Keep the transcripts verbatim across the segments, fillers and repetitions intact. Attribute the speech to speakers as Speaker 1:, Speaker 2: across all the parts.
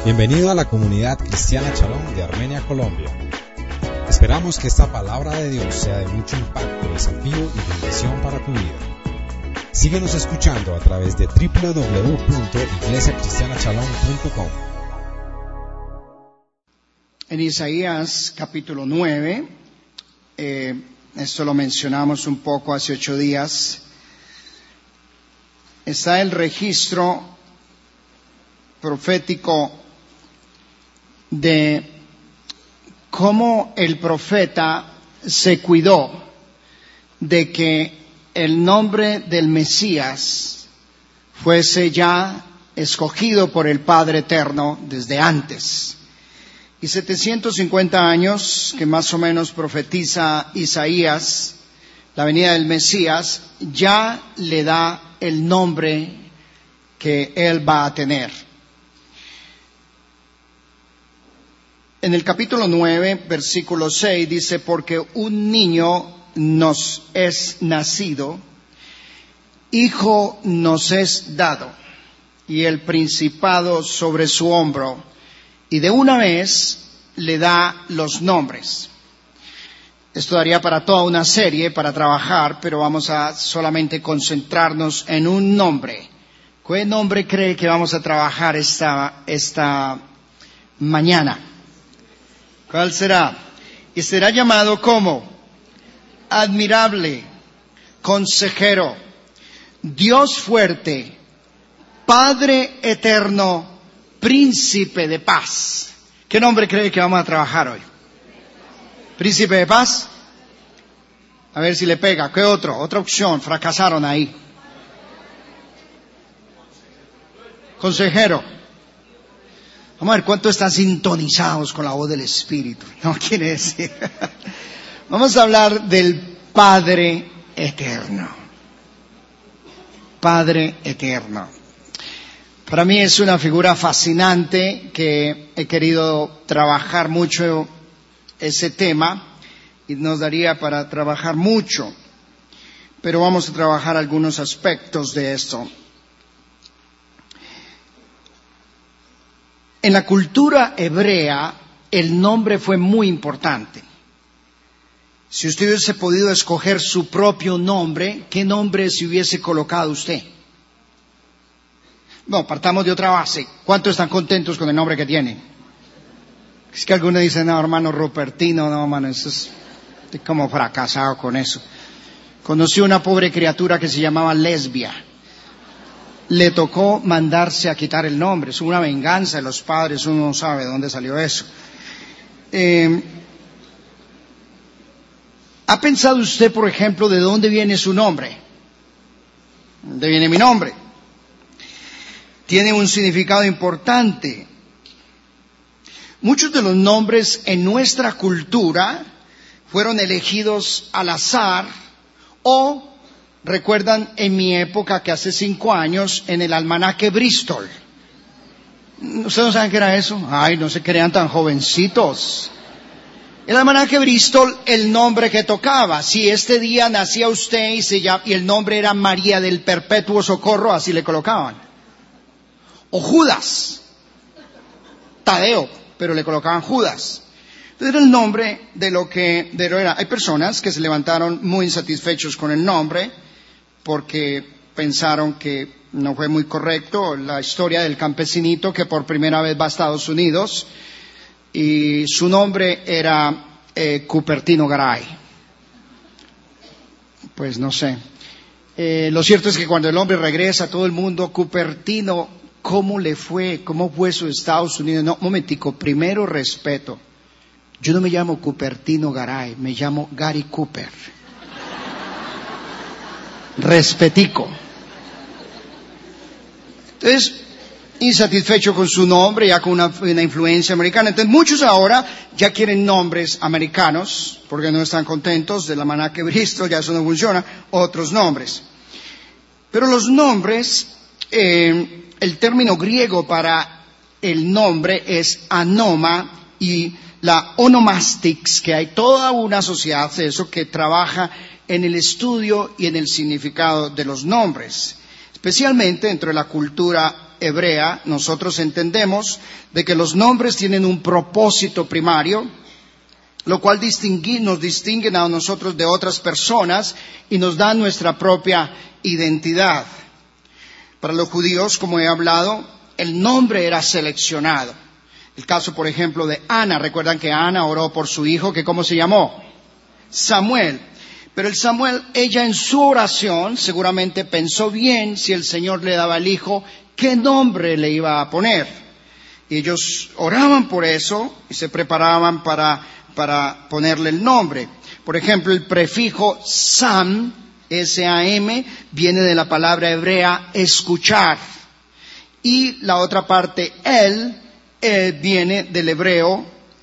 Speaker 1: Bienvenido a la comunidad cristiana Shalom de Armenia, Colombia. Esperamos que esta palabra de Dios sea de mucho impacto, desafío y bendición para tu vida. Síguenos escuchando a través de doble u doble u doble u punto iglesia cristiana shalom punto com.
Speaker 2: En Isaías capítulo nueve, eh, esto lo mencionamos un poco hace ocho días, está el registro profético de cómo el profeta se cuidó de que el nombre del Mesías fuese ya escogido por el Padre Eterno desde antes. Y setecientos cincuenta años que más o menos profetiza Isaías, la venida del Mesías, ya le da el nombre que él va a tener. En el capítulo nueve, versículo seis, dice, porque un niño nos es nacido, hijo nos es dado, y el principado sobre su hombro, y de una vez le da los nombres. Esto daría para toda una serie, para trabajar, pero vamos a solamente concentrarnos en un nombre. ¿Qué nombre cree que vamos a trabajar esta, esta mañana? ¿Cuál será? Y será llamado como admirable, consejero, Dios fuerte, Padre eterno, príncipe de paz. ¿Qué nombre cree que vamos a trabajar hoy? Príncipe de paz. A ver si le pega. ¿Qué otro? Otra opción. Fracasaron ahí. Consejero. Vamos a ver cuánto están sintonizados con la voz del Espíritu. No quiere decir. Vamos a hablar del Padre eterno. Padre eterno. Para mí es una figura fascinante que he querido trabajar mucho ese tema y nos daría para trabajar mucho, pero vamos a trabajar algunos aspectos de esto. En la cultura hebrea el nombre fue muy importante. Si usted hubiese podido escoger su propio nombre, ¿qué nombre se hubiese colocado usted? No, partamos de otra base. ¿Cuántos están contentos con el nombre que tienen? Es que algunos dicen, no, hermano Rupertino, no, hermano, eso es, estoy como fracasado con eso. Conocí una pobre criatura que se llamaba Lesbia. Le tocó mandarse a quitar el nombre. Es una venganza de los padres, uno no sabe de dónde salió eso. Eh, ¿Ha pensado usted, por ejemplo, de dónde viene su nombre? ¿De dónde viene mi nombre? Tiene un significado importante. Muchos de los nombres en nuestra cultura fueron elegidos al azar o, recuerdan en mi época que hace cinco años en el almanaque Bristol. ¿Ustedes no saben qué era eso? Ay, no se crean tan jovencitos. El almanaque Bristol, el nombre que tocaba. Si este día nacía usted y, se llama, y el nombre era María del Perpetuo Socorro, así le colocaban. O Judas, Tadeo, pero le colocaban Judas. Entonces era el nombre de lo que de lo era. Hay personas que se levantaron muy insatisfechos con el nombre porque pensaron que no fue muy correcto. La historia del campesinito que por primera vez va a Estados Unidos y su nombre era eh, Cupertino Garay. Pues no sé. Eh, lo cierto es que cuando el hombre regresa, todo el mundo, Cupertino, ¿cómo le fue? ¿Cómo fue su Estados Unidos? No, momentico, primero respeto. Yo no me llamo Cupertino Garay, me llamo Gary Cooper. Respetico. Entonces, insatisfecho con su nombre, ya con una, una influencia americana. Entonces, muchos ahora ya quieren nombres americanos, porque no están contentos del almanaque Bristol, ya eso no funciona, otros nombres. Pero los nombres, eh, el término griego para el nombre es anoma, y la onomastics, que hay toda una sociedad de eso que trabaja en el estudio y en el significado de los nombres. Especialmente dentro de la cultura hebrea, nosotros entendemos de que los nombres tienen un propósito primario, lo cual distingui, nos distinguen a nosotros de otras personas y nos dan nuestra propia identidad. Para los judíos, como he hablado, el nombre era seleccionado. El caso, por ejemplo, de Ana. Recuerdan que Ana oró por su hijo, que ¿cómo se llamó? Samuel. Pero el Samuel, ella en su oración seguramente pensó bien si el Señor le daba al hijo, qué nombre le iba a poner. Y ellos oraban por eso y se preparaban para, para ponerle el nombre. Por ejemplo, el prefijo Sam, S A M, viene de la palabra hebrea escuchar. Y la otra parte, él, él viene del hebreo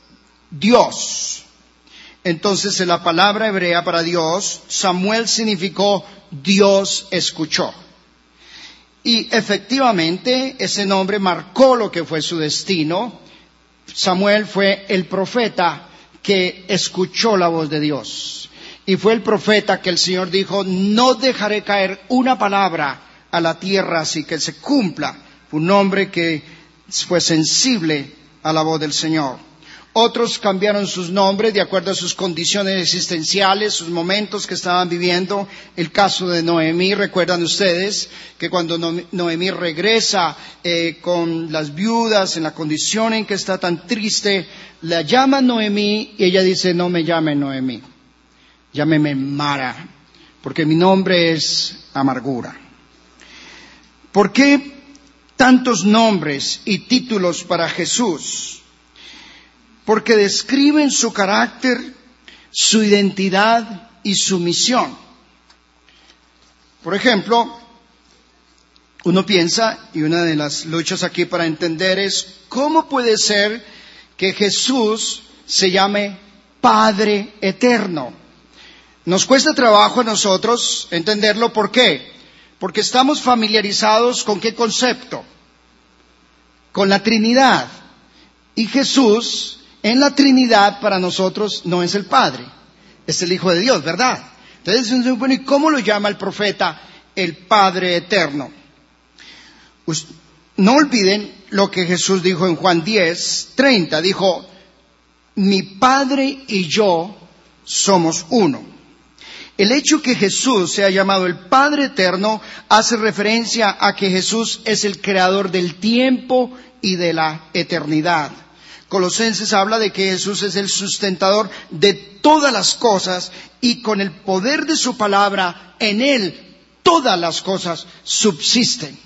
Speaker 2: Dios. Entonces, en la palabra hebrea para Dios, Samuel significó Dios escuchó. Y efectivamente, ese nombre marcó lo que fue su destino. Samuel fue el profeta que escuchó la voz de Dios. Y fue el profeta que el Señor dijo, no dejaré caer una palabra a la tierra así que se cumpla. Fue un hombre que fue sensible a la voz del Señor. Otros cambiaron sus nombres de acuerdo a sus condiciones existenciales, sus momentos que estaban viviendo. El caso de Noemí, recuerdan ustedes que cuando Noemí regresa eh, con las viudas en la condición en que está tan triste, la llama Noemí y ella dice, no me llame Noemí, llámeme Mara, porque mi nombre es amargura. ¿Por qué tantos nombres y títulos para Jesús? Porque describen su carácter, su identidad y su misión. Por ejemplo, uno piensa, y una de las luchas aquí para entender es, ¿cómo puede ser que Jesús se llame Padre Eterno? Nos cuesta trabajo a nosotros entenderlo. ¿Por qué? Porque estamos familiarizados con ¿qué concepto? Con la Trinidad. Y Jesús, en la Trinidad, para nosotros no es el Padre, es el Hijo de Dios, ¿verdad? Entonces, bueno, ¿y cómo lo llama el profeta el Padre Eterno? Pues, no olviden lo que Jesús dijo en Juan diez, treinta. Dijo, mi Padre y yo somos uno. El hecho que Jesús sea llamado el Padre Eterno hace referencia a que Jesús es el creador del tiempo y de la eternidad. Colosenses habla de que Jesús es el sustentador de todas las cosas y con el poder de su palabra, en Él todas las cosas subsisten.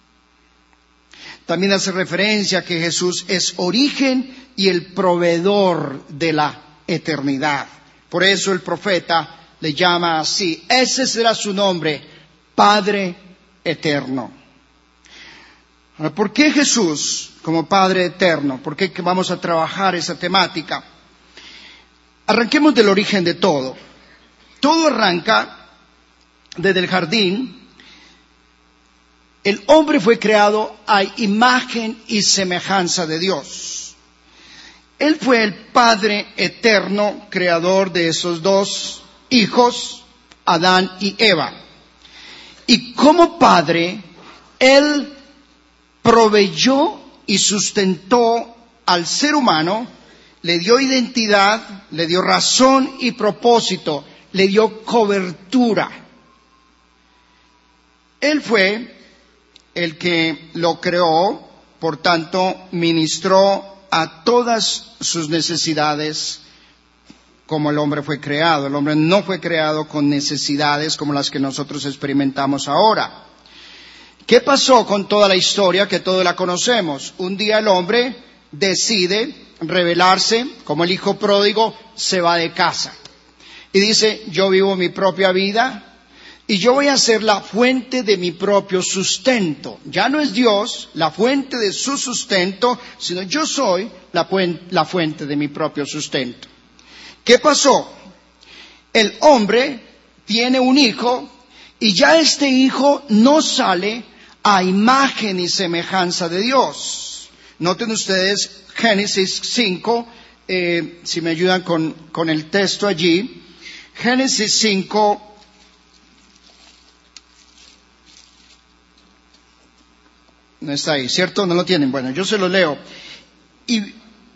Speaker 2: También hace referencia a que Jesús es origen y el proveedor de la eternidad. Por eso el profeta le llama así. Ese será su nombre, Padre Eterno. Ahora, ¿por qué Jesús como Padre Eterno? ¿Por qué vamos a trabajar esa temática? Arranquemos del origen de todo. Todo arranca desde el jardín. El hombre fue creado a imagen y semejanza de Dios. Él fue el Padre Eterno, creador de esos dos hijos, Adán y Eva. Y como Padre, Él proveyó y sustentó al ser humano, le dio identidad, le dio razón y propósito, le dio cobertura. Él fue el que lo creó, por tanto, ministró a todas sus necesidades como el hombre fue creado. El hombre no fue creado con necesidades como las que nosotros experimentamos ahora. ¿Qué pasó con toda la historia que todos la conocemos? Un día el hombre decide rebelarse, como el hijo pródigo, se va de casa. Y dice, yo vivo mi propia vida y yo voy a ser la fuente de mi propio sustento. Ya no es Dios la fuente de su sustento, sino yo soy la, la fuente de mi propio sustento. ¿Qué pasó? El hombre tiene un hijo y ya este hijo no sale a imagen y semejanza de Dios. Noten ustedes Génesis cinco, eh, si me ayudan con, con el texto allí. Génesis cinco, No está ahí, ¿cierto? No lo tienen. Bueno, yo se lo leo. Y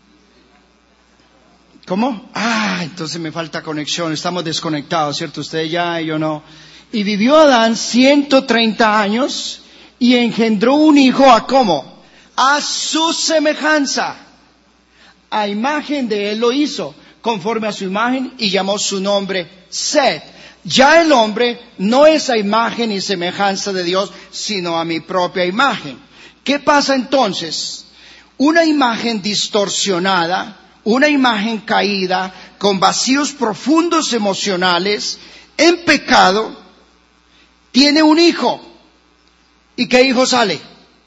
Speaker 2: ¿cómo? Ah, entonces me falta conexión. Estamos desconectados, ¿cierto? Usted ya y yo no. Y vivió Adán ciento treinta años y engendró un hijo a ¿cómo? A su semejanza. A imagen de él lo hizo, conforme a su imagen, y llamó su nombre Set. Ya el hombre no es a imagen y semejanza de Dios, sino a mi propia imagen. ¿Qué pasa entonces? Una imagen distorsionada, una imagen caída, con vacíos profundos emocionales, en pecado, tiene un hijo. ¿Y qué hijo sale?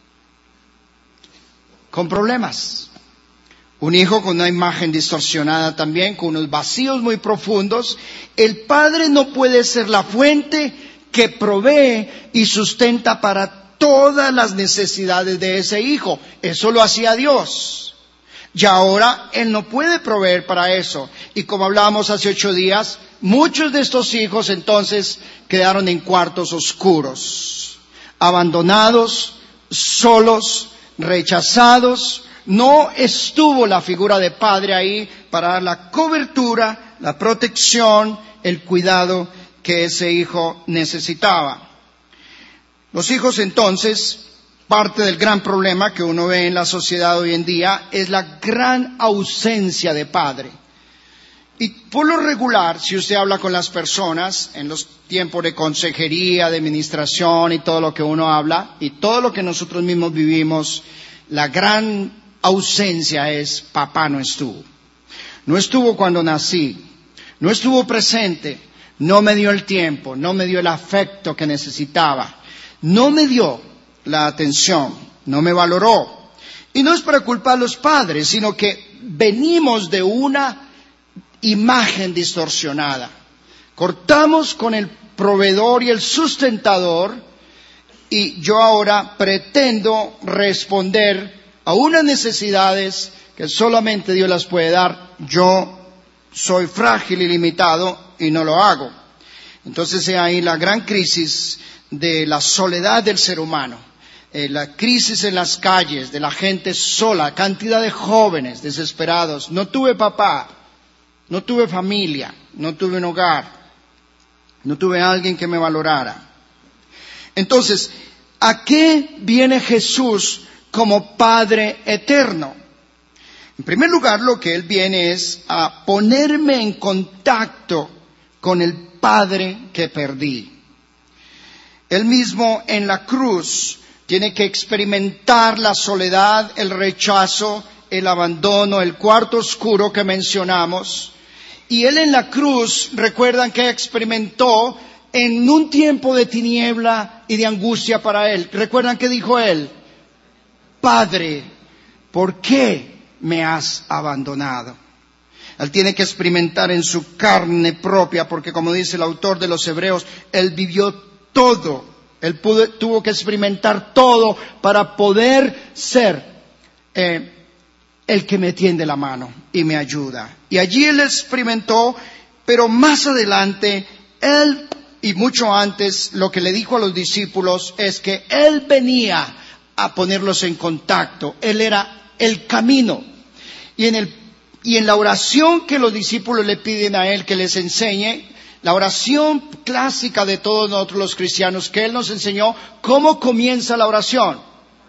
Speaker 2: Con problemas. Un hijo con una imagen distorsionada también, con unos vacíos muy profundos. El padre no puede ser la fuente que provee y sustenta para todas las necesidades de ese hijo. Eso lo hacía Dios. Y ahora Él no puede proveer para eso. Y como hablábamos hace ocho días, muchos de estos hijos entonces quedaron en cuartos oscuros, abandonados, solos, rechazados. No estuvo la figura de padre ahí para dar la cobertura, la protección, el cuidado que ese hijo necesitaba. Los hijos entonces, parte del gran problema que uno ve en la sociedad hoy en día es la gran ausencia de padre. Y por lo regular, si usted habla con las personas en los tiempos de consejería, de administración y todo lo que uno habla, y todo lo que nosotros mismos vivimos, la gran ausencia es papá no estuvo. No estuvo cuando nací, no estuvo presente, no me dio el tiempo, no me dio el afecto que necesitaba, no me dio la atención, no me valoró. Y no es para culpar a los padres, sino que venimos de una imagen distorsionada. Cortamos con el proveedor y el sustentador, y yo ahora pretendo responder a unas necesidades que solamente Dios las puede dar. Yo soy frágil y limitado y no lo hago. Entonces hay ahí la gran crisis de la soledad del ser humano, eh, la crisis en las calles de la gente sola, cantidad de jóvenes desesperados. No tuve papá, no tuve familia, no tuve un hogar, no tuve alguien que me valorara. Entonces, ¿a qué viene Jesús como Padre eterno? En primer lugar, lo que Él viene es a ponerme en contacto con el Padre que perdí. Él mismo en la cruz tiene que experimentar la soledad, el rechazo, el abandono, el cuarto oscuro que mencionamos. Y Él en la cruz, recuerdan que experimentó en un tiempo de tiniebla y de angustia para Él. ¿Recuerdan qué dijo Él? Padre, ¿por qué me has abandonado? Él tiene que experimentar en su carne propia, porque como dice el autor de los Hebreos, Él vivió todo. Él pudo, tuvo que experimentar todo para poder ser eh, el que me tiende la mano y me ayuda. Y allí Él experimentó, pero más adelante, Él, y mucho antes, lo que le dijo a los discípulos es que Él venía a ponerlos en contacto. Él era el camino. Y en el, y en la oración que los discípulos le piden a Él que les enseñe, la oración clásica de todos nosotros los cristianos, que Él nos enseñó, ¿cómo comienza la oración?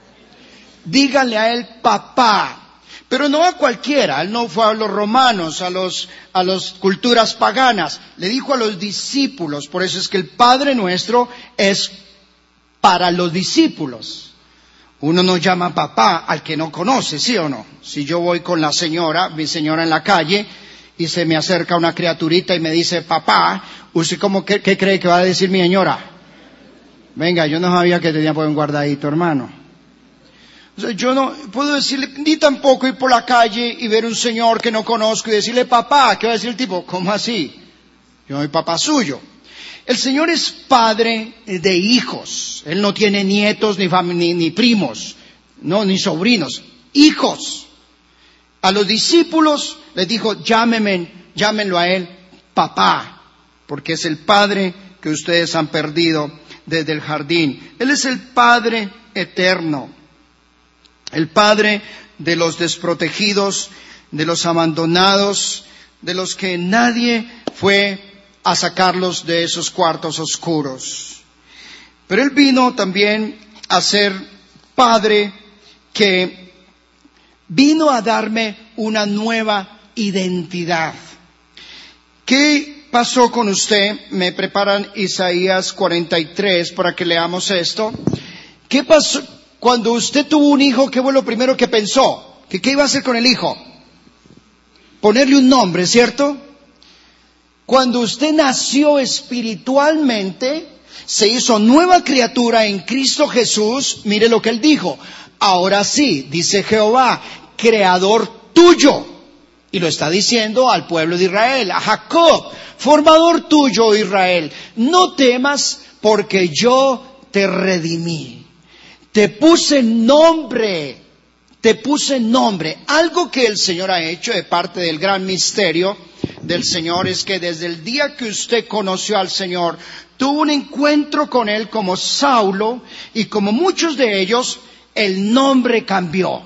Speaker 2: Díganle a Él papá. Pero no a cualquiera. Él no fue a los romanos, a los, a las culturas paganas. Le dijo a los discípulos. Por eso es que el Padre Nuestro es para los discípulos. Uno no llama papá al que no conoce, ¿sí o no? Si yo voy con la señora, mi señora en la calle, y se me acerca una criaturita y me dice papá, ¿usted cómo que, qué cree que va a decir mi señora? Venga, yo no sabía que tenía por un guardadito, hermano. O sea, yo no puedo decirle, ni tampoco ir por la calle y ver un señor que no conozco y decirle papá. ¿Qué va a decir el tipo? ¿Cómo así? Yo soy papá suyo. El Señor es padre de hijos. Él no tiene nietos ni, fam- ni, ni primos, no, ni sobrinos. Hijos. A los discípulos les dijo, llámenme, llámenlo a Él papá, porque es el Padre que ustedes han perdido desde el jardín. Él es el Padre eterno. el Padre de los desprotegidos, de los abandonados, de los que nadie fue a sacarlos de esos cuartos oscuros. Pero Él vino también a ser Padre que vino a darme una nueva identidad. ¿Qué pasó con usted? Me preparan Isaías cuarenta y tres para que leamos esto. ¿Qué pasó cuando usted tuvo un hijo? ¿Qué fue lo primero que pensó? ¿Que qué iba a hacer con el hijo? Ponerle un nombre, ¿cierto? Cuando usted nació espiritualmente, se hizo nueva criatura en Cristo Jesús. Mire lo que Él dijo. Ahora sí, dice Jehová, creador tuyo. Y lo está diciendo al pueblo de Israel, a Jacob, formador tuyo, Israel. No temas, porque yo te redimí. Te puse nombre, te puse nombre. Algo que el Señor ha hecho de parte del gran misterio del Señor es que desde el día que usted conoció al Señor, tuvo un encuentro con Él como Saulo, y como muchos de ellos, el nombre cambió.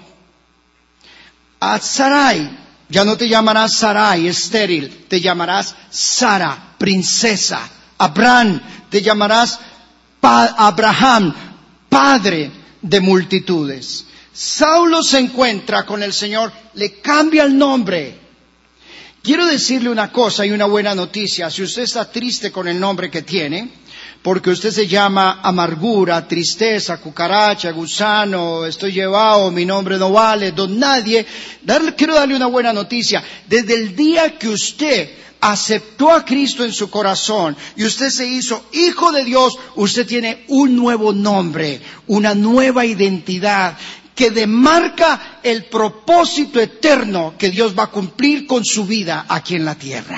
Speaker 2: A Sarai, ya no te llamarás Sarai, estéril, te llamarás Sara, princesa. Abraham, te llamarás pa- Abraham, padre de multitudes. Saulo se encuentra con el Señor, le cambia el nombre. Quiero decirle una cosa y una buena noticia. Si usted está triste con el nombre que tiene, porque usted se llama amargura, tristeza, cucaracha, gusano, estoy llevado, mi nombre no vale, don nadie, darle, quiero darle una buena noticia. Desde el día que usted aceptó a Cristo en su corazón y usted se hizo hijo de Dios, usted tiene un nuevo nombre, una nueva identidad que demarca el propósito eterno que Dios va a cumplir con su vida aquí en la tierra.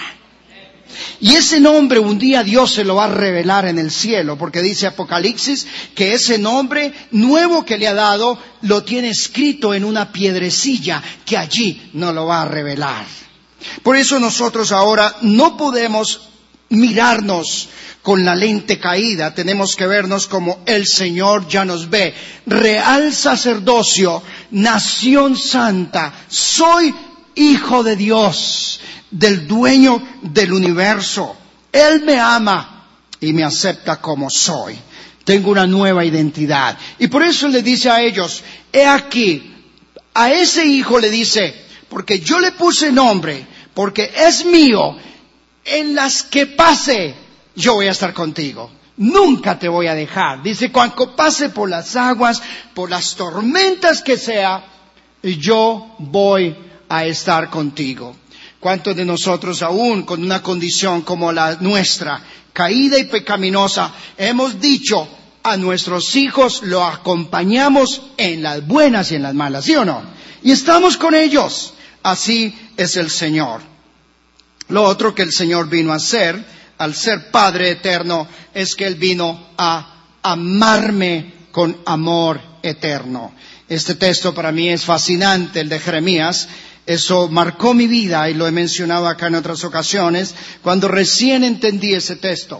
Speaker 2: Y ese nombre un día Dios se lo va a revelar en el cielo, porque dice Apocalipsis que ese nombre nuevo que le ha dado lo tiene escrito en una piedrecilla que allí no lo va a revelar. Por eso nosotros ahora no podemos mirarnos con la lente caída, tenemos que vernos como el Señor ya nos ve. Real sacerdocio, nación santa, soy hijo de Dios, del dueño del universo. Él me ama y me acepta como soy. Tengo una nueva identidad. Y por eso le dice a ellos, he aquí, a ese hijo le dice, porque yo le puse nombre, porque es mío, en las que pase, yo voy a estar contigo. Nunca te voy a dejar. Dice, cuando pase por las aguas, por las tormentas que sea, yo voy a estar contigo. ¿Cuántos de nosotros aún con una condición como la nuestra, caída y pecaminosa, hemos dicho a nuestros hijos, lo acompañamos en las buenas y en las malas, ¿sí o no? Y estamos con ellos. Así es el Señor. Lo otro que el Señor vino a hacer, al ser Padre eterno, es que Él vino a amarme con amor eterno. Este texto para mí es fascinante, el de Jeremías. Eso marcó mi vida y lo he mencionado acá en otras ocasiones. Cuando recién entendí ese texto,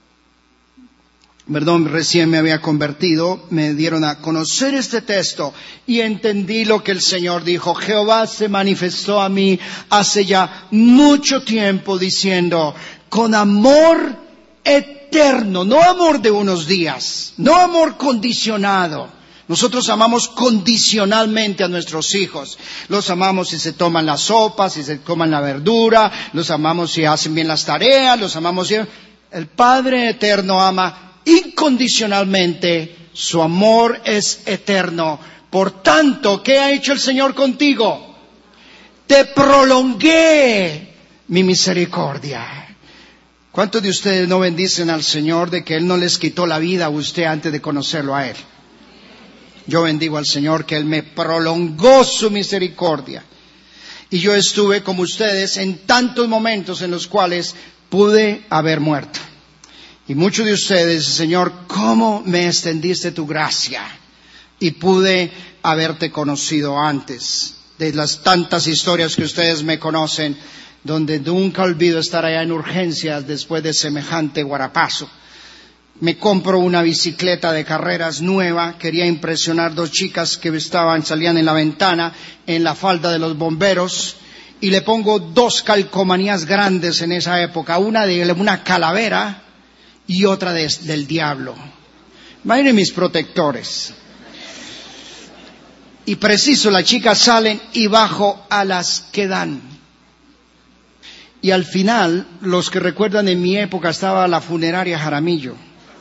Speaker 2: perdón, recién me había convertido, me dieron a conocer este texto y entendí lo que el Señor dijo. Jehová se manifestó a mí hace ya mucho tiempo diciendo, con amor eterno, no amor de unos días, no amor condicionado. Nosotros amamos condicionalmente a nuestros hijos. Los amamos si se toman la sopa, si se toman la verdura, los amamos si hacen bien las tareas, los amamos si... El Padre eterno ama incondicionalmente, su amor es eterno. Por tanto, ¿qué ha hecho el Señor contigo? Te prolongué mi misericordia. ¿Cuántos de ustedes no bendicen al Señor de que Él no les quitó la vida a usted antes de conocerlo a Él? Yo bendigo al Señor que Él me prolongó su misericordia. Y yo estuve como ustedes en tantos momentos en los cuales pude haber muerto. Y muchos de ustedes, Señor, ¿cómo me extendiste tu gracia? Y pude haberte conocido antes. De las tantas historias que ustedes me conocen, donde nunca olvido estar allá en urgencias después de semejante guarapazo. Me compro una bicicleta de carreras nueva, quería impresionar dos chicas que estaban, salían en la ventana, en la falda de los bomberos, y le pongo dos calcomanías grandes en esa época, una de una calavera y otra de, del diablo. Imaginen mis protectores. Y preciso, las chicas salen y bajo a las que dan. Y al final, los que recuerdan en mi época, estaba la funeraria Jaramillo.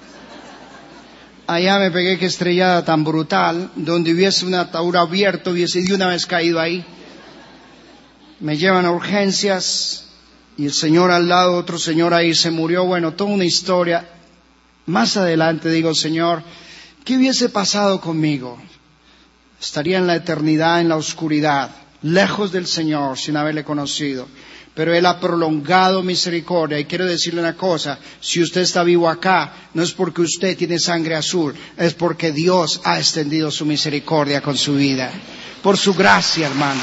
Speaker 2: Allá me pegué que estrellada tan brutal, donde hubiese un ataúd abierto, hubiese de una vez caído ahí. Me llevan a urgencias y el señor al lado, otro señor ahí se murió. Bueno, toda una historia. Más adelante digo, Señor, ¿qué hubiese pasado conmigo? Estaría en la eternidad, en la oscuridad, lejos del Señor, sin haberle conocido. Pero Él ha prolongado misericordia. Y quiero decirle una cosa, si usted está vivo acá, no es porque usted tiene sangre azul, es porque Dios ha extendido su misericordia con su vida. Por su gracia, hermano.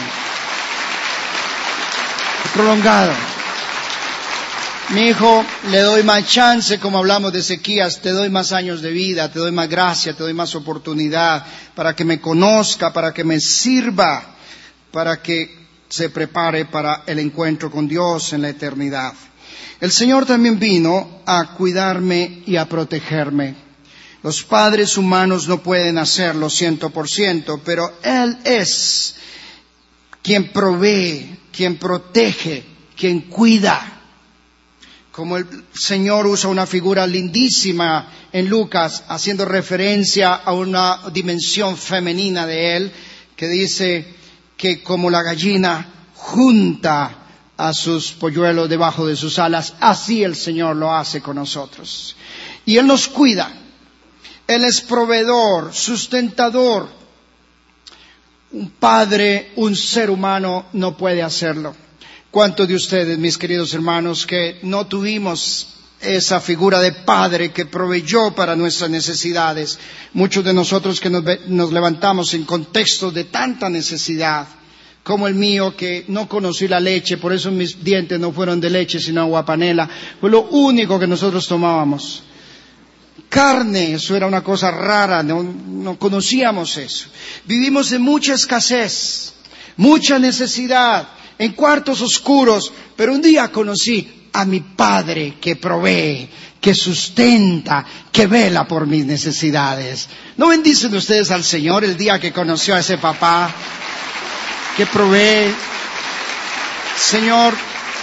Speaker 2: Prolongado. Mi hijo, le doy más chance, como hablamos de Ezequías, te doy más años de vida, te doy más gracia, te doy más oportunidad, para que me conozca, para que me sirva, para que se prepare para el encuentro con Dios en la eternidad. El Señor también vino a cuidarme y a protegerme. Los padres humanos no pueden hacerlo ciento por ciento, pero Él es quien provee, quien protege, quien cuida. Como el Señor usa una figura lindísima en Lucas, haciendo referencia a una dimensión femenina de Él, que dice que como la gallina junta a sus polluelos debajo de sus alas, así el Señor lo hace con nosotros. Y Él nos cuida. Él es proveedor, sustentador. Un padre, un ser humano no puede hacerlo. ¿Cuántos de ustedes, mis queridos hermanos, que no tuvimos esa figura de padre que proveyó para nuestras necesidades? Muchos de nosotros que nos, nos levantamos en contextos de tanta necesidad, como el mío, que no conocí la leche, por eso mis dientes no fueron de leche sino agua panela, fue lo único que nosotros tomábamos. Carne, eso era una cosa rara, no, no conocíamos eso. Vivimos en mucha escasez, mucha necesidad, en cuartos oscuros, pero un día conocí a mi Padre que provee, que sustenta, que vela por mis necesidades. ¿No bendicen ustedes al Señor el día que conoció a ese papá que provee? Señor,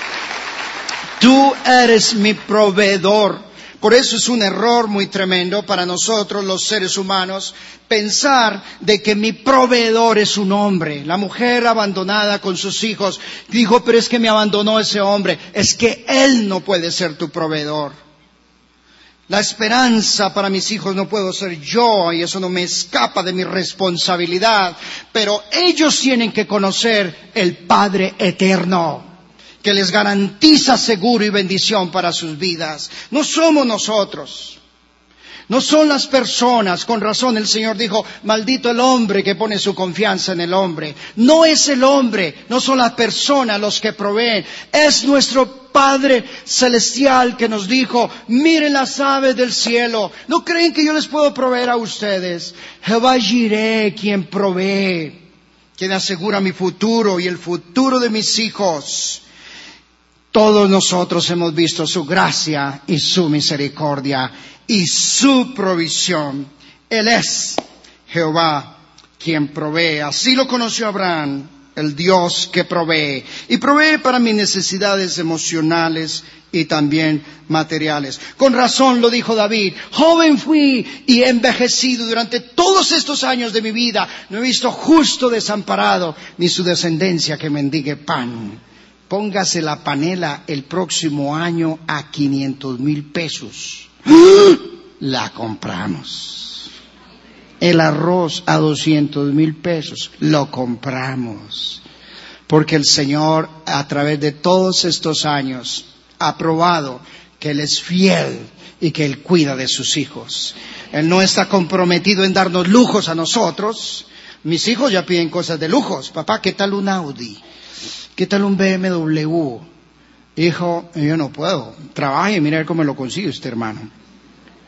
Speaker 2: tú eres mi proveedor. Por eso es un error muy tremendo para nosotros, los seres humanos, pensar de que mi proveedor es un hombre. La mujer abandonada con sus hijos dijo, pero es que me abandonó ese hombre. Es que él no puede ser tu proveedor. La esperanza para mis hijos no puedo ser yo, y eso no me escapa de mi responsabilidad. Pero ellos tienen que conocer el Padre eterno, que les garantiza seguro y bendición para sus vidas. No somos nosotros. No son las personas. Con razón el Señor dijo, maldito el hombre que pone su confianza en el hombre. No es el hombre, no son las personas los que proveen. Es nuestro Padre Celestial que nos dijo, miren las aves del cielo. ¿No creen que yo les puedo proveer a ustedes? Jehová Jireh, quien provee, quien asegura mi futuro y el futuro de mis hijos. Todos nosotros hemos visto su gracia y su misericordia y su provisión. Él es Jehová quien provee. Así lo conoció Abraham, el Dios que provee. Y provee para mis necesidades emocionales y también materiales. Con razón lo dijo David, joven fui y envejecido durante todos estos años de mi vida. No he visto justo desamparado, ni su descendencia que mendigue pan. Póngase la panela el próximo año a quinientos mil pesos. La compramos. El arroz a doscientos mil pesos. Lo compramos. Porque el Señor, a través de todos estos años, ha probado que Él es fiel y que Él cuida de sus hijos. Él no está comprometido en darnos lujos a nosotros. Mis hijos ya piden cosas de lujos. Papá, ¿qué tal un Audi? ¿Qué tal un B M W? Hijo, yo no puedo. Trabaje y mire cómo lo consigue usted, hermano.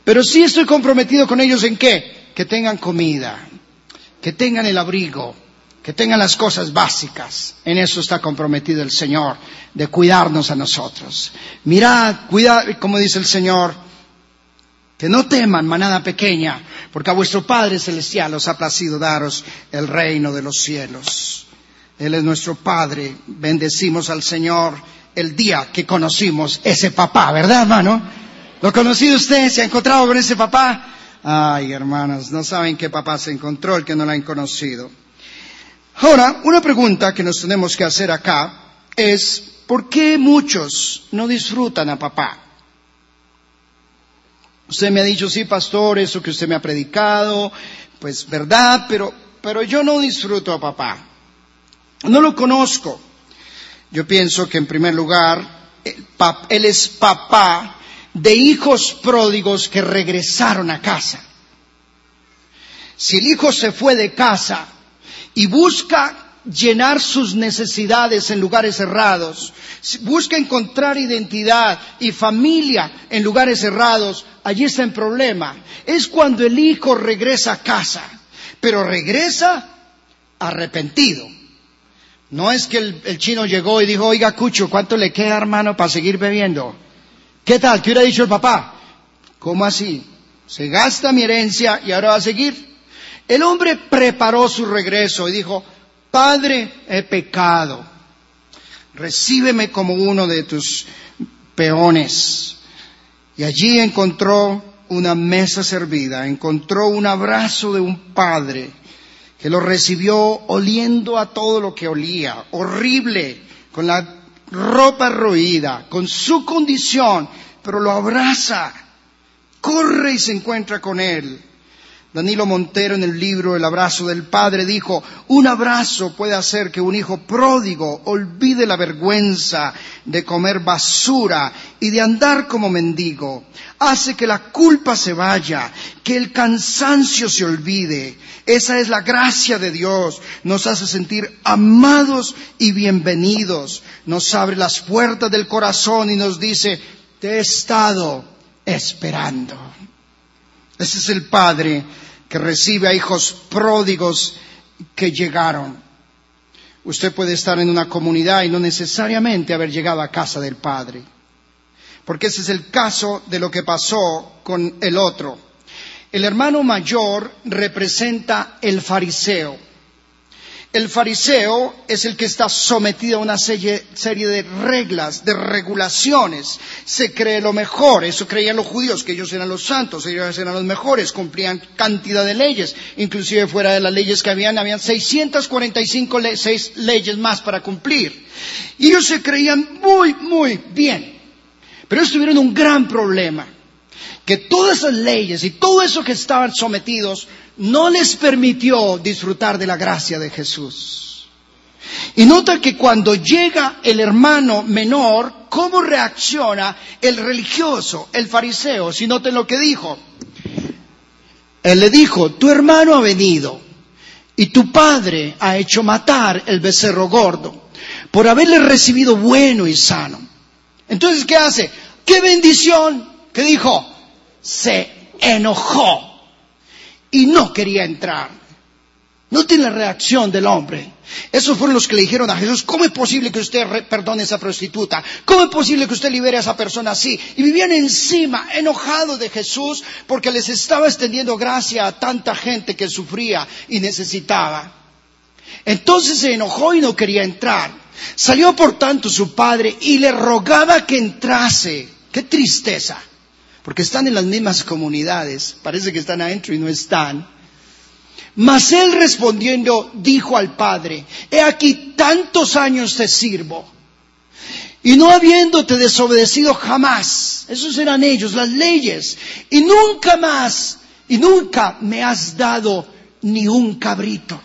Speaker 2: Pero sí estoy comprometido con ellos en qué? Que tengan comida, que tengan el abrigo, que tengan las cosas básicas. En eso está comprometido el Señor, de cuidarnos a nosotros. Mirad, cuidad, como dice el Señor, que no teman, manada pequeña, porque a vuestro Padre Celestial os ha placido daros el reino de los cielos. Él es nuestro Padre. Bendecimos al Señor el día que conocimos ese papá, ¿verdad, hermano? ¿Lo ha conocido usted? ¿Se ha encontrado con ese papá? Ay, hermanos, no saben qué papá se encontró el que no lo han conocido. Ahora, una pregunta que nos tenemos que hacer acá es, ¿por qué muchos no disfrutan a papá? Usted me ha dicho, sí, pastor, eso que usted me ha predicado, pues verdad, pero, pero yo no disfruto a papá. No lo conozco. Yo pienso que en primer lugar, él es papá de hijos pródigos que regresaron a casa. Si el hijo se fue de casa y busca llenar sus necesidades en lugares cerrados, busca encontrar identidad y familia en lugares cerrados, allí está el problema. Es cuando el hijo regresa a casa, pero regresa arrepentido. No es que el, el chino llegó y dijo, oiga, Cucho, ¿cuánto le queda, hermano, para seguir bebiendo? ¿Qué tal? ¿Qué hubiera dicho el papá? ¿Cómo así? Se gasta mi herencia y ahora va a seguir. El hombre preparó su regreso y dijo, Padre, he pecado, recíbeme como uno de tus peones. Y allí encontró una mesa servida, encontró un abrazo de un padre que lo recibió oliendo a todo lo que olía, horrible, con la ropa roída, con su condición, pero lo abraza, corre y se encuentra con él. Danilo Montero, en el libro El abrazo del padre, dijo, un abrazo puede hacer que un hijo pródigo olvide la vergüenza de comer basura y de andar como mendigo. Hace que la culpa se vaya, que el cansancio se olvide. Esa es la gracia de Dios. Nos hace sentir amados y bienvenidos. Nos abre las puertas del corazón y nos dice, te he estado esperando. Ese es el Padre que recibe a hijos pródigos que llegaron. Usted puede estar en una comunidad y no necesariamente haber llegado a casa del Padre, porque ese es el caso de lo que pasó con el otro. El hermano mayor representa el fariseo. El fariseo es el que está sometido a una serie, serie de reglas, de regulaciones. Se cree lo mejor, eso creían los judíos, que ellos eran los santos, ellos eran los mejores, cumplían cantidad de leyes. Inclusive fuera de las leyes que habían, habían seiscientas cuarenta y cinco le- seis leyes más para cumplir. Y ellos se creían muy, muy bien. Pero ellos tuvieron un gran problema, que todas esas leyes y todo eso que estaban sometidos no les permitió disfrutar de la gracia de Jesús. Y nota que cuando llega el hermano menor, ¿cómo reacciona el religioso, el fariseo? Si noten lo que dijo. Él le dijo, tu hermano ha venido y tu padre ha hecho matar el becerro gordo por haberle recibido bueno y sano. Entonces, ¿qué hace? ¡Qué bendición! ¿Qué dijo? Se enojó y no quería entrar. Noten la reacción del hombre. Esos fueron los que le dijeron a Jesús, ¿cómo es posible que usted re- perdone a esa prostituta? ¿Cómo es posible que usted libere a esa persona así? Y vivían encima, enojados de Jesús, porque les estaba extendiendo gracia a tanta gente que sufría y necesitaba. Entonces se enojó y no quería entrar. Salió por tanto su padre y le rogaba que entrase. ¡Qué tristeza! Porque están en las mismas comunidades, parece que están adentro y no están. Mas él respondiendo dijo al padre, he aquí tantos años te sirvo, y no habiéndote desobedecido jamás, esos eran ellos, las leyes, y nunca más, y nunca me has dado ni un cabrito.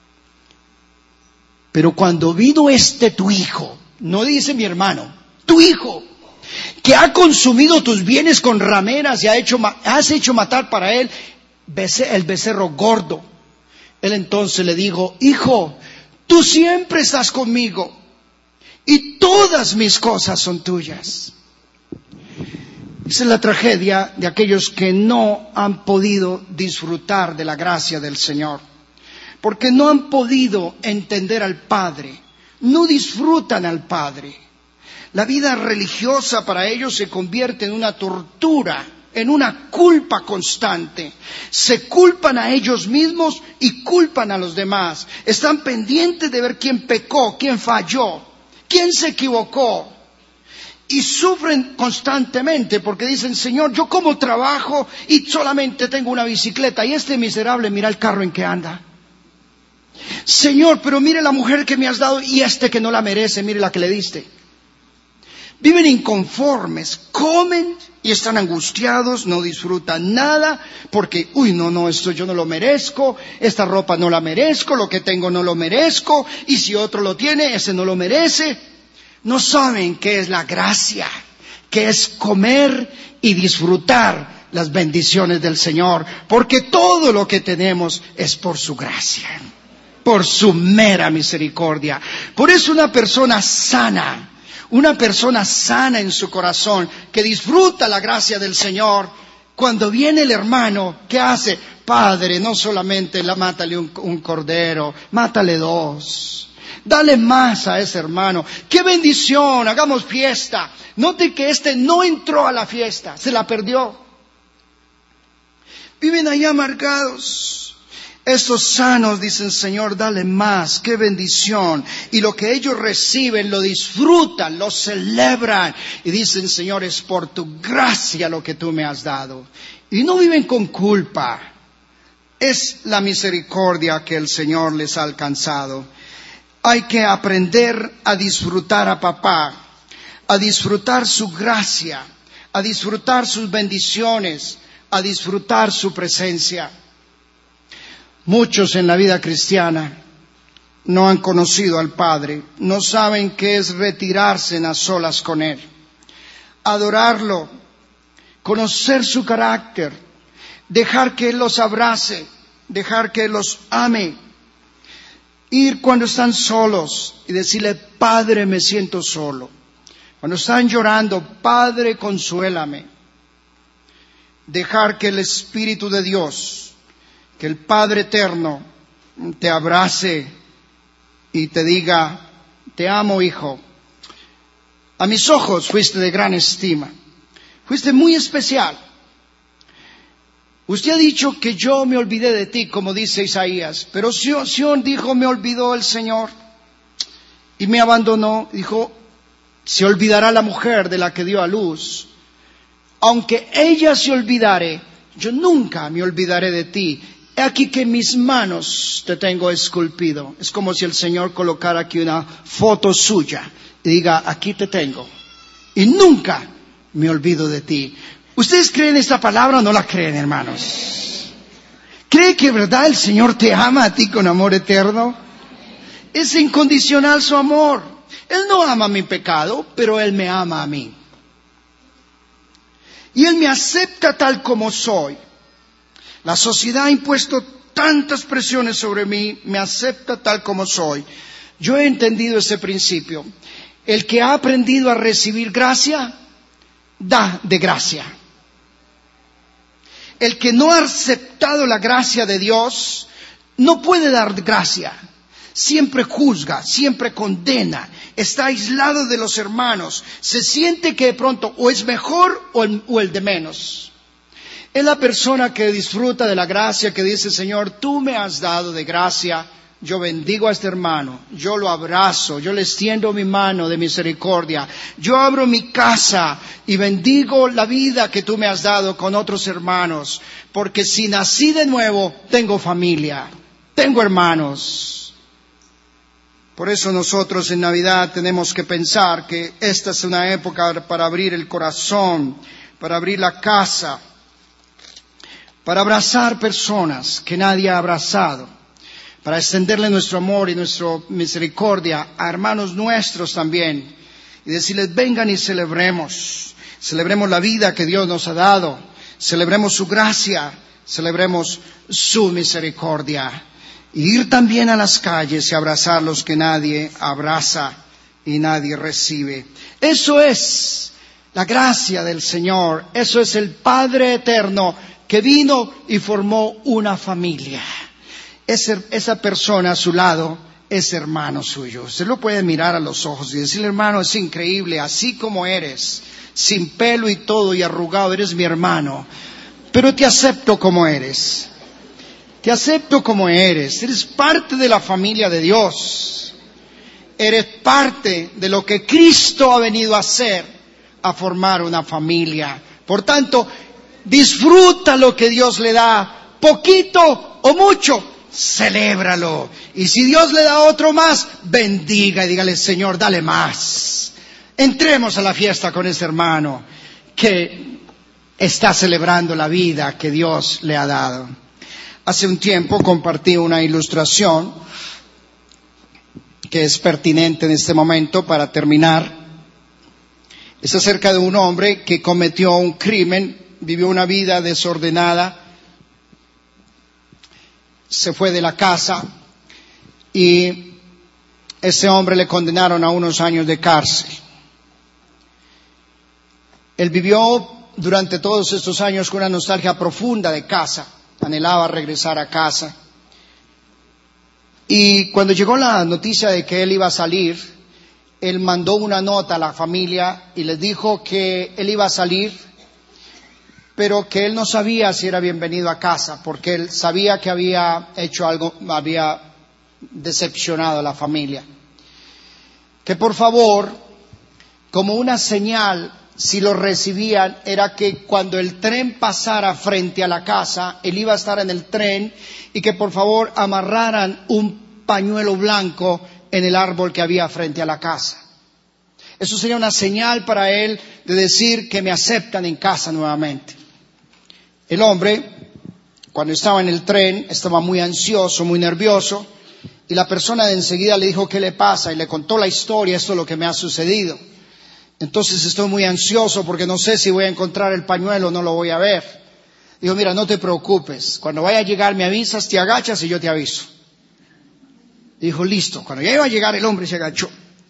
Speaker 2: Pero cuando vino este tu hijo, no dice mi hermano, tu hijo, que ha consumido tus bienes con rameras y ha hecho, has hecho matar para él el becerro gordo. Él entonces le dijo, hijo, tú siempre estás conmigo y todas mis cosas son tuyas. Esa es la tragedia de aquellos que no han podido disfrutar de la gracia del Señor, porque no han podido entender al Padre, no disfrutan al Padre. La vida religiosa para ellos se convierte en una tortura, en una culpa constante. Se culpan a ellos mismos y culpan a los demás. Están pendientes de ver quién pecó, quién falló, quién se equivocó. Y sufren constantemente porque dicen, Señor, yo como trabajo y solamente tengo una bicicleta y este miserable mira el carro en que anda. Señor, pero mire la mujer que me has dado y este que no la merece, mire la que le diste. Viven inconformes, comen y están angustiados, no disfrutan nada, porque, uy, no, no, esto yo no lo merezco, esta ropa no la merezco, lo que tengo no lo merezco, y si otro lo tiene, ese no lo merece. No saben qué es la gracia, qué es comer y disfrutar las bendiciones del Señor, porque todo lo que tenemos es por su gracia, por su mera misericordia. Por eso una persona sana, una persona sana en su corazón, que disfruta la gracia del Señor, cuando viene el hermano, ¿qué hace? Padre, no solamente la, mátale un, un cordero, mátale dos. Dale más a ese hermano. ¡Qué bendición! Hagamos fiesta. Note que este no entró a la fiesta, se la perdió. Viven ahí amargados. Estos sanos dicen, Señor, dale más, qué bendición. Y lo que ellos reciben lo disfrutan, lo celebran. Y dicen, Señor, es por tu gracia lo que tú me has dado. Y no viven con culpa. Es la misericordia que el Señor les ha alcanzado. Hay que aprender a disfrutar a papá, a disfrutar su gracia, a disfrutar sus bendiciones, a disfrutar su presencia. Muchos en la vida cristiana no han conocido al Padre, no saben qué es retirarse a solas con Él, adorarlo, conocer su carácter, dejar que Él los abrace, dejar que Él los ame, ir cuando están solos y decirle, Padre, me siento solo. Cuando están llorando, Padre, consuélame. Dejar que el Espíritu de Dios, que el Padre eterno te abrace y te diga, te amo, hijo. A mis ojos fuiste de gran estima. Fuiste muy especial. Usted ha dicho que yo me olvidé de ti, como dice Isaías. Pero Sión dijo, me olvidó el Señor y me abandonó. Dijo, se olvidará la mujer de la que dio a luz. Aunque ella se olvidare, yo nunca me olvidaré de ti. He aquí que en mis manos te tengo esculpido. Es como si el Señor colocara aquí una foto suya y diga, aquí te tengo. Y nunca me olvido de ti. ¿Ustedes creen esta palabra o no la creen, hermanos? ¿Cree que verdad el Señor te ama a ti con amor eterno? Es incondicional su amor. Él no ama mi pecado, pero Él me ama a mí. Y Él me acepta tal como soy. La sociedad ha impuesto tantas presiones sobre mí, me acepta tal como soy. Yo he entendido ese principio. El que ha aprendido a recibir gracia, da de gracia. El que no ha aceptado la gracia de Dios, no puede dar gracia. Siempre juzga, siempre condena, está aislado de los hermanos, se siente que de pronto o es mejor o el, o el de menos. Es la persona que disfruta de la gracia, que dice, Señor, tú me has dado de gracia, yo bendigo a este hermano, yo lo abrazo, yo le extiendo mi mano de misericordia, yo abro mi casa y bendigo la vida que tú me has dado con otros hermanos, porque si nací de nuevo, tengo familia, tengo hermanos. Por eso nosotros en Navidad tenemos que pensar que esta es una época para abrir el corazón, para abrir la casa, para abrazar personas que nadie ha abrazado, para extenderle nuestro amor y nuestra misericordia a hermanos nuestros también, y decirles, vengan y celebremos, celebremos la vida que Dios nos ha dado, celebremos su gracia, celebremos su misericordia, y ir también a las calles y abrazar los que nadie abraza y nadie recibe. Eso es La gracia del Señor, eso es el Padre eterno que vino y formó una familia. Ese, esa persona a su lado es hermano suyo. Usted lo puede mirar a los ojos y decirle, hermano, es increíble, así como eres, sin pelo y todo y arrugado, eres mi hermano, pero te acepto como eres. Te acepto como eres. Eres parte de la familia de Dios. Eres parte de lo que Cristo ha venido a hacer, a formar una familia. Por tanto, disfruta lo que Dios le da, poquito o mucho, celébralo. Y si Dios le da otro más, bendiga y dígale, Señor, dale más. Entremos a la fiesta con ese hermano que está celebrando la vida que Dios le ha dado. Hace un tiempo compartí una ilustración que es pertinente en este momento para terminar. Es acerca de un hombre que cometió un crimen, vivió una vida desordenada, se fue de la casa y ese hombre le condenaron a unos años de cárcel. Él vivió durante todos estos años con una nostalgia profunda de casa, anhelaba regresar a casa. Y cuando llegó la noticia de que él iba a salir, él mandó una nota a la familia y les dijo que él iba a salir, pero que él no sabía si era bienvenido a casa, porque él sabía que había hecho algo, había decepcionado a la familia. Que por favor, como una señal, si lo recibían, era que cuando el tren pasara frente a la casa, él iba a estar en el tren y que por favor amarraran un pañuelo blanco en el árbol que había frente a la casa. Eso sería una señal para él de decir que me aceptan en casa nuevamente. El hombre, cuando estaba en el tren, estaba muy ansioso, muy nervioso, y la persona de enseguida le dijo, ¿qué le pasa? Y le contó la historia, esto es lo que me ha sucedido. Entonces estoy muy ansioso porque no sé si voy a encontrar el pañuelo o no lo voy a ver. Dijo, mira, no te preocupes, cuando vaya a llegar me avisas, te agachas y yo te aviso. Dijo, listo. Cuando ya iba a llegar el hombre se agachó.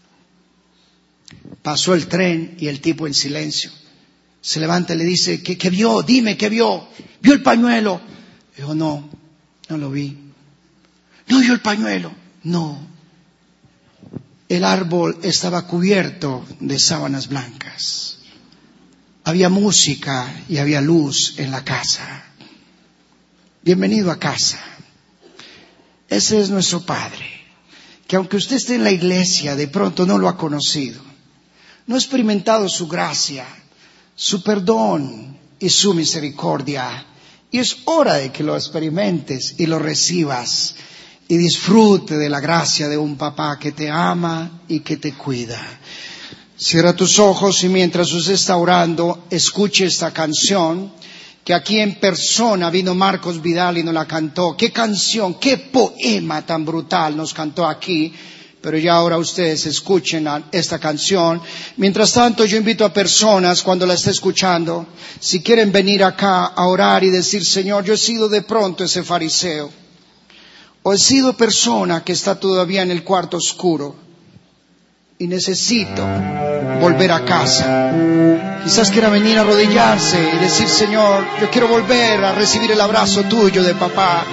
Speaker 2: Pasó el tren y el tipo en silencio. Se levanta y le dice, ¿qué, qué vio? Dime, ¿qué vio? ¿Vio el pañuelo? Dijo, no, no lo vi. ¿No vio el pañuelo? No. El árbol estaba cubierto de sábanas blancas. Había música y había luz en la casa. Bienvenido a casa. Ese es nuestro Padre, que aunque usted esté en la iglesia, de pronto no lo ha conocido, no ha experimentado su gracia, su perdón y su misericordia. Y es hora de que lo experimentes y lo recibas y disfrute de la gracia de un papá que te ama y que te cuida. Cierra tus ojos y mientras usted está orando, escuche esta canción que aquí en persona vino Marcos Vidal y nos la cantó. Qué canción, qué poema tan brutal nos cantó aquí. Pero ya ahora ustedes escuchen esta canción. Mientras tanto, yo invito a personas cuando la esté escuchando, si quieren venir acá a orar y decir, Señor, yo he sido de pronto ese fariseo, o he sido persona que está todavía en el cuarto oscuro y necesito volver a casa. Quizás quiera venir a arrodillarse y decir, Señor, yo quiero volver a recibir el abrazo tuyo de papá.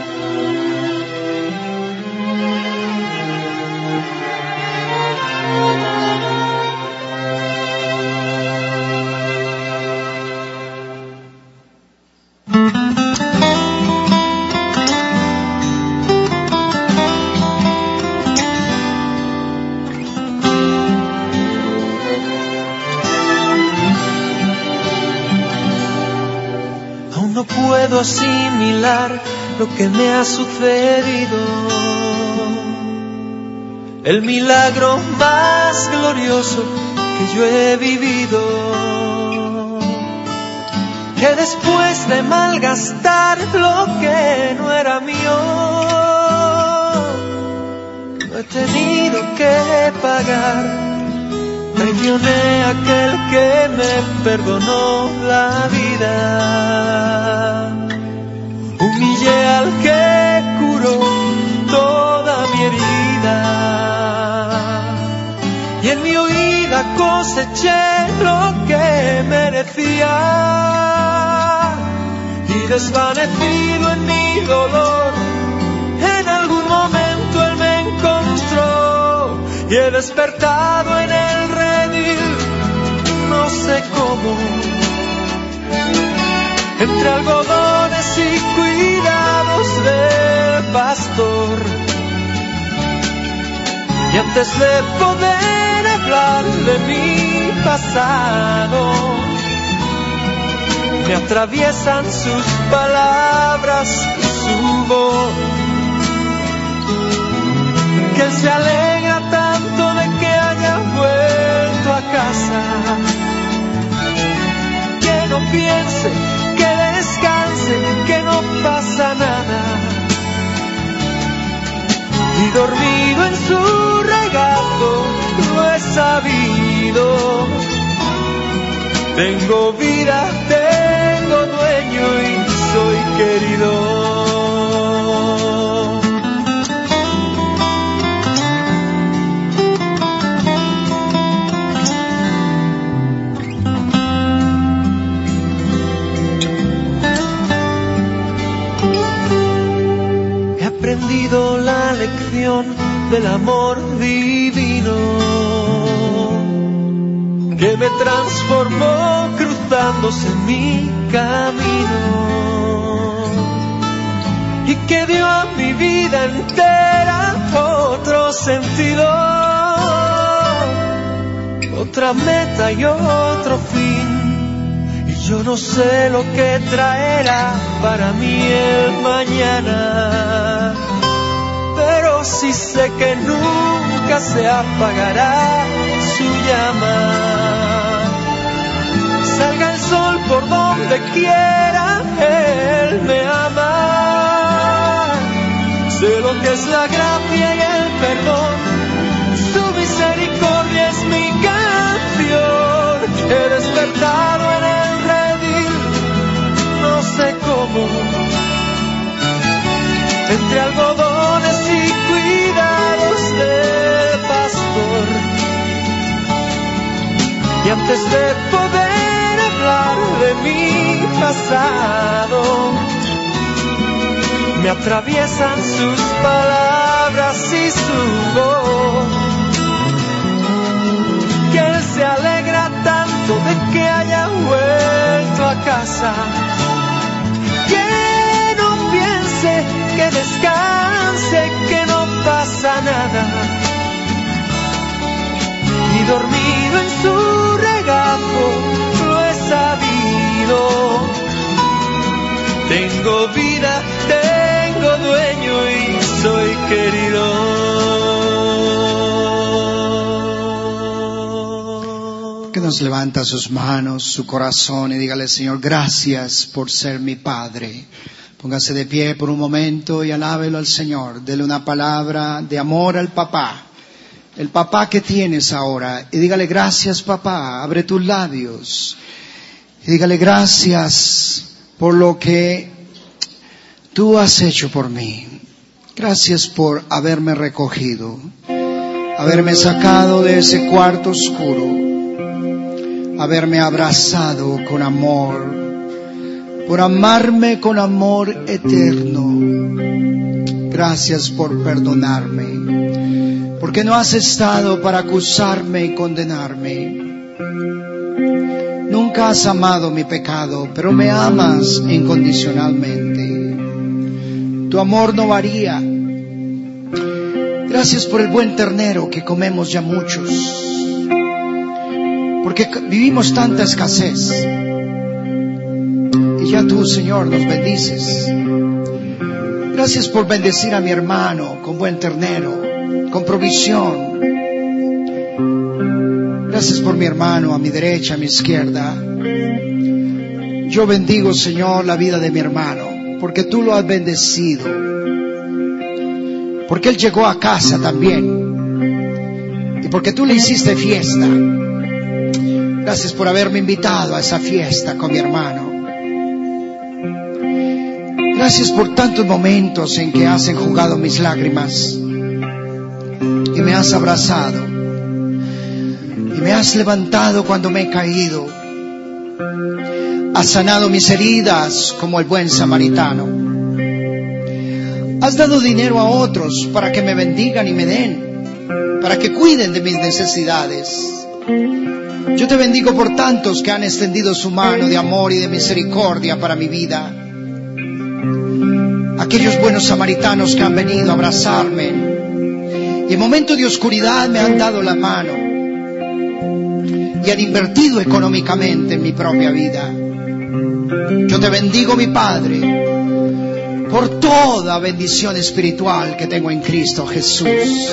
Speaker 3: Asimilar lo que me ha sucedido, el milagro más glorioso que yo he vivido, que después de malgastar lo que no era mío, no he tenido que pagar. Traicioné a aquel que me perdonó la vida, humillé al que curó toda mi herida, y en mi huida coseché lo que que merecía, y desvanecido en mi dolor, en algún momento Él me encontró, y he despertado en el redil, no sé cómo, entre algodones y cuidados del pastor. Y antes de poder hablar de mi pasado, me atraviesan sus palabras y su voz. Que Él se alegra tanto de que haya vuelto a casa, que no piense, que descanse, que no pasa nada. Y dormido en su regazo lo he sabido. Tengo vida, tengo dueño y soy querido. He aprendido la lección del amor divino, que me transformó cruzándose en mi camino, y que dio a mi vida entera otro sentido, otra meta y otro fin. Y yo no sé lo que traerá para mí el mañana, pero sí sé que nunca se apagará su llama. Salga el sol por donde quiera, Él me ama. Sé lo que es la gracia y el perdón, su misericordia es mi canción. He despertado en el redil, no sé cómo, entre algodones y cuidados del pastor. Y antes de poder hablar de mi pasado, me atraviesan sus palabras y su voz. Que Él se alegra tanto de que haya vuelto a casa, que no piense, que descanse, que no pasa nada. Y dormido en su regazo lo he sabido. Tengo vida, tengo dueño y soy querido.
Speaker 2: Que nos levanta sus manos, su corazón y dígale: Señor, gracias por ser mi Padre. Póngase de pie por un momento y alábelo al Señor. Dele una palabra de amor al papá. El papá que tienes ahora, y dígale: gracias, papá. Abre tus labios y dígale: gracias por lo que tú has hecho por mí. Gracias por haberme recogido, haberme sacado de ese cuarto oscuro, haberme abrazado con amor, por amarme con amor eterno. Gracias por perdonarme, porque no has estado para acusarme y condenarme. Nunca has amado mi pecado, pero me amas incondicionalmente. Tu amor no varía. Gracias por el buen ternero que comemos ya muchos, porque vivimos tanta escasez. Y ya tú, Señor, nos bendices. Gracias por bendecir a mi hermano con buen ternero, con provisión. Gracias por mi hermano a mi derecha, a mi izquierda. Yo bendigo, Señor, la vida de mi hermano, porque tú lo has bendecido, porque él llegó a casa también, y porque tú le hiciste fiesta. Gracias por haberme invitado a esa fiesta con mi hermano. Gracias por tantos momentos en que has enjugado mis lágrimas y me has abrazado y me has levantado cuando me he caído Has sanado mis heridas como el buen samaritano. Has dado dinero a otros para que me bendigan y me den, para que cuiden de mis necesidades. Yo te bendigo por tantos que han extendido su mano de amor y de misericordia para mi vida. Aquellos buenos samaritanos que han venido a abrazarme y en momentos de oscuridad me han dado la mano y han invertido económicamente en mi propia vida. Yo te bendigo, mi Padre, por toda bendición espiritual que tengo en Cristo Jesús.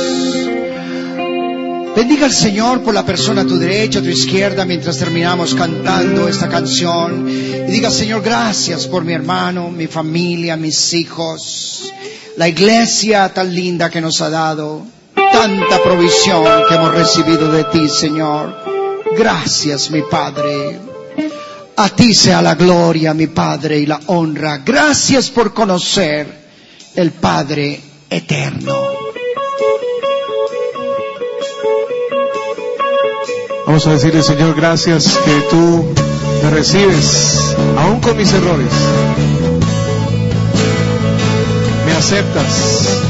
Speaker 2: Bendiga al Señor por la persona a tu derecha, a tu izquierda, mientras terminamos cantando esta canción. Y diga: Señor, gracias por mi hermano, mi familia, mis hijos, la iglesia tan linda que nos ha dado, tanta provisión que hemos recibido de ti, Señor. Gracias, mi Padre. A ti sea la gloria, mi Padre, y la honra. Gracias por conocer el Padre eterno.
Speaker 4: Vamos a decirle: Señor, gracias que tú me recibes, aún con mis errores. Me aceptas.